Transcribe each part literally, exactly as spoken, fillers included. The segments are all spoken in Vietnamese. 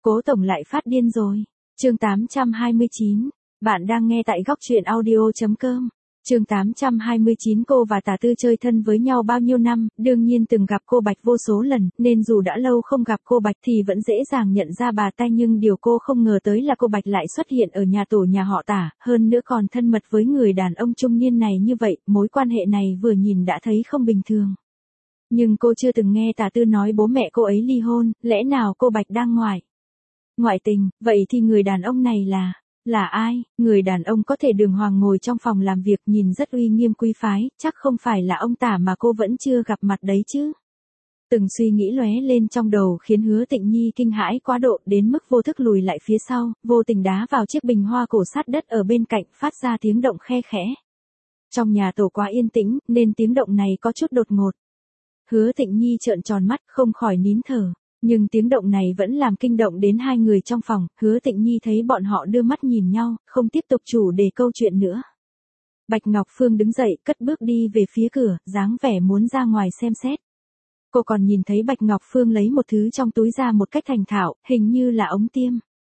Cố tổng lại phát điên rồi. Chương tám trăm hai mươi chín. Bạn đang nghe tại góc truyện audio chấm com. Chương tám trăm hai mươi chín. Cô và Tả Tư chơi thân với nhau bao nhiêu năm, đương nhiên từng gặp cô Bạch vô số lần, nên dù đã lâu không gặp cô Bạch thì vẫn dễ dàng nhận ra bà ta, nhưng điều cô không ngờ tới là cô Bạch lại xuất hiện ở nhà tổ nhà họ Tả, hơn nữa còn thân mật với người đàn ông trung niên này như vậy, mối quan hệ này vừa nhìn đã thấy không bình thường. Nhưng cô chưa từng nghe Tả Tư nói bố mẹ cô ấy ly hôn, lẽ nào cô Bạch đang ngoại ngoại tình, vậy thì người đàn ông này là... Là ai? Người đàn ông có thể đường hoàng ngồi trong phòng làm việc nhìn rất uy nghiêm quý phái, chắc không phải là ông Tả mà cô vẫn chưa gặp mặt đấy chứ. Từng suy nghĩ lóe lên trong đầu khiến Hứa Tịnh Nhi kinh hãi quá độ đến mức vô thức lùi lại phía sau, vô tình đá vào chiếc bình hoa cổ sát đất ở bên cạnh phát ra tiếng động khe khẽ. Trong nhà tổ quá yên tĩnh nên tiếng động này có chút đột ngột. Hứa Tịnh Nhi trợn tròn mắt không khỏi nín thở. Nhưng tiếng động này vẫn làm kinh động đến hai người trong phòng, Hứa Tịnh Nhi thấy bọn họ đưa mắt nhìn nhau, không tiếp tục chủ đề câu chuyện nữa. Bạch Ngọc Phương đứng dậy, cất bước đi về phía cửa, dáng vẻ muốn ra ngoài xem xét. Cô còn nhìn thấy Bạch Ngọc Phương lấy một thứ trong túi ra một cách thành thạo, hình như là ống tiêm.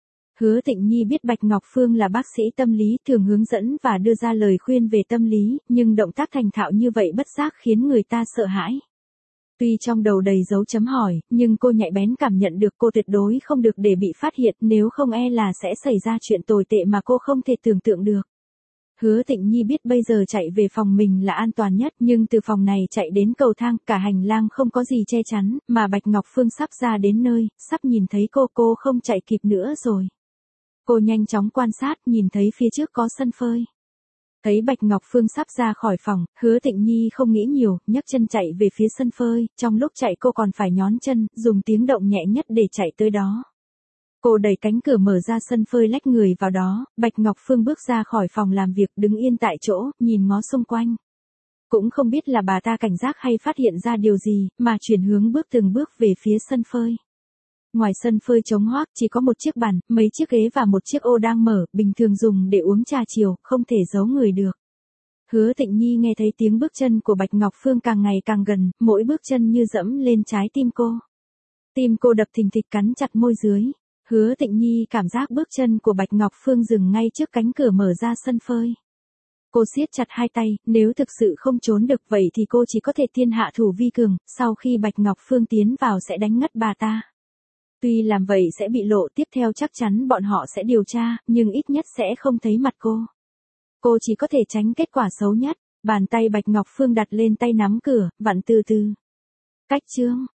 Hứa Tịnh Nhi biết Bạch Ngọc Phương là bác sĩ tâm lý, thường hướng dẫn và đưa ra lời khuyên về tâm lý, nhưng động tác thành thạo như vậy bất giác khiến người ta sợ hãi. Tuy trong đầu đầy dấu chấm hỏi, nhưng cô nhạy bén cảm nhận được cô tuyệt đối không được để bị phát hiện, nếu không e là sẽ xảy ra chuyện tồi tệ mà cô không thể tưởng tượng được. Hứa Tịnh Nhi biết bây giờ chạy về phòng mình là an toàn nhất, nhưng từ phòng này chạy đến cầu thang, cả hành lang không có gì che chắn, mà Bạch Ngọc Phương sắp ra đến nơi, sắp nhìn thấy cô, cô không chạy kịp nữa rồi. Cô nhanh chóng quan sát, nhìn thấy phía trước có sân phơi. Thấy Bạch Ngọc Phương sắp ra khỏi phòng, Hứa Tịnh Nhi không nghĩ nhiều, nhấc chân chạy về phía sân phơi, trong lúc chạy cô còn phải nhón chân, dùng tiếng động nhẹ nhất để chạy tới đó. Cô đẩy cánh cửa mở ra sân phơi lách người vào đó, Bạch Ngọc Phương bước ra khỏi phòng làm việc đứng yên tại chỗ, nhìn ngó xung quanh. Cũng không biết là bà ta cảnh giác hay phát hiện ra điều gì, mà chuyển hướng bước từng bước về phía sân phơi. Ngoài sân phơi trống hoác chỉ có một chiếc bàn, mấy chiếc ghế và một chiếc ô đang mở, bình thường dùng để uống trà chiều, không thể giấu người được. Hứa Tịnh Nhi nghe thấy tiếng bước chân của Bạch Ngọc Phương càng ngày càng gần, mỗi bước chân như dẫm lên trái tim cô. Tim cô đập thình thịch cắn chặt môi dưới. Hứa Tịnh Nhi cảm giác bước chân của Bạch Ngọc Phương dừng ngay trước cánh cửa mở ra sân phơi. Cô siết chặt hai tay, nếu thực sự không trốn được vậy thì cô chỉ có thể thiên hạ thủ vi cường, sau khi Bạch Ngọc Phương tiến vào sẽ đánh ngất bà ta. Tuy làm vậy sẽ bị lộ, tiếp theo chắc chắn bọn họ sẽ điều tra, nhưng ít nhất sẽ không thấy mặt cô. Cô chỉ có thể tránh kết quả xấu nhất. Bàn tay Bạch Ngọc Phương đặt lên tay nắm cửa, vặn từ từ. Cách chương.